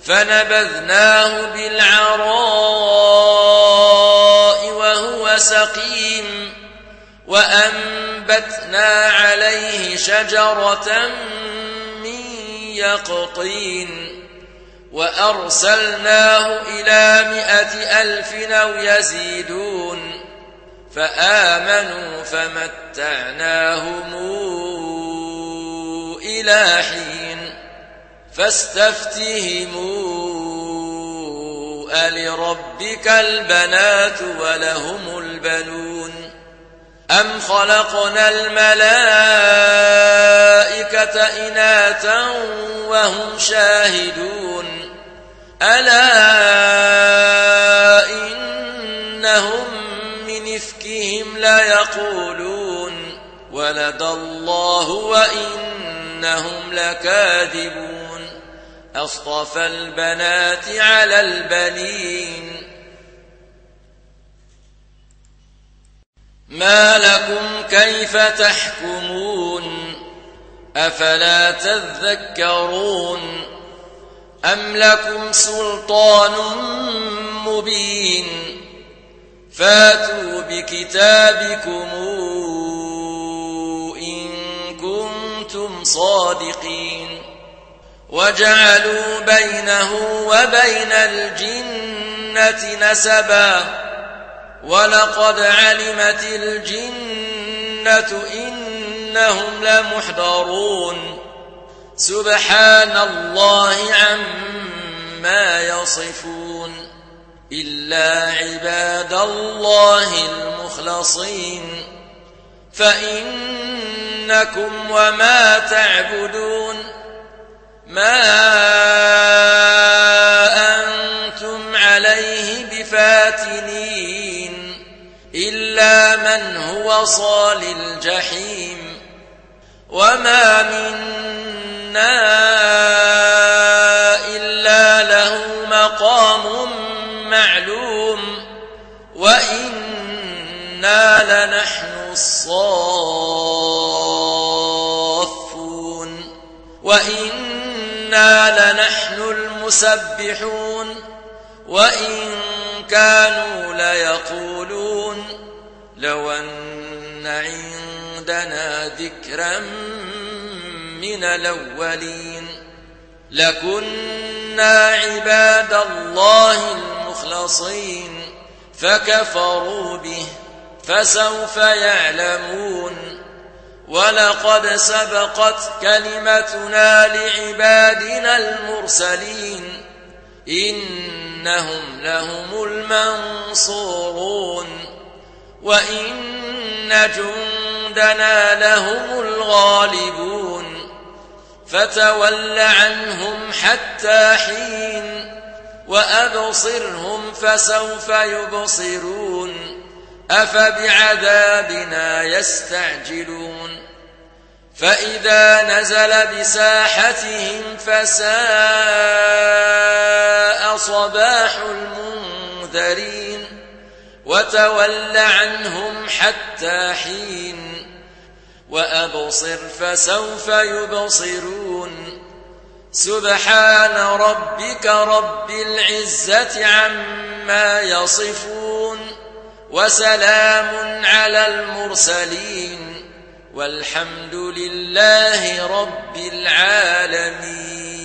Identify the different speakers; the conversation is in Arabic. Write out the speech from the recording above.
Speaker 1: فنبذناه بالعراء وهو سقيم وأنبتنا عليه شجرة من يقطين وأرسلناه إلى 100,000 أو يزيدون فآمنوا فمتعناهم إلى حين فاستفتهموا ألربك البنات ولهم البنون أم خلقنا الملائكة إناثا وهم شاهدون ألا إنهم من إفكهم ليقولون ولد الله وإنهم لكاذبون أصطفى البنات على البنين ما لكم كيف تحكمون أفلا تذكرون أم لكم سلطان مبين فاتوا بكتابكم إن كنتم صادقين وجعلوا بينه وبين الجنة نسبا ولقد علمت الجنة إنهم لمحضرون سبحان الله عما يصفون إلا عباد الله المخلصين فإنكم وما تعبدون ما أنتم عليه بفاتنين إلا من هو صال الجحيم وما منا إلا له مقام معلوم وإنا لنحن الصافون وإنا لنحن المسبحون وإن كانوا ليقولون لو أن عندنا ذكرا من الأولين لكنا عباد الله المخلصين فكفروا به فسوف يعلمون ولقد سبقت كلمتنا لعبادنا المرسلين إنهم لهم المنصورون وإن جندنا لهم الغالبون فتول عنهم حتى حين وأبصرهم فسوف يبصرون أفبعذابنا يستعجلون فإذا نزل بساحتهم فساء صباح المنذرين وتول عنهم حتى حين وأبصر فسوف يبصرون سبحان ربك رب العزة عما يصفون وسلام على المرسلين والحمد لله رب العالمين.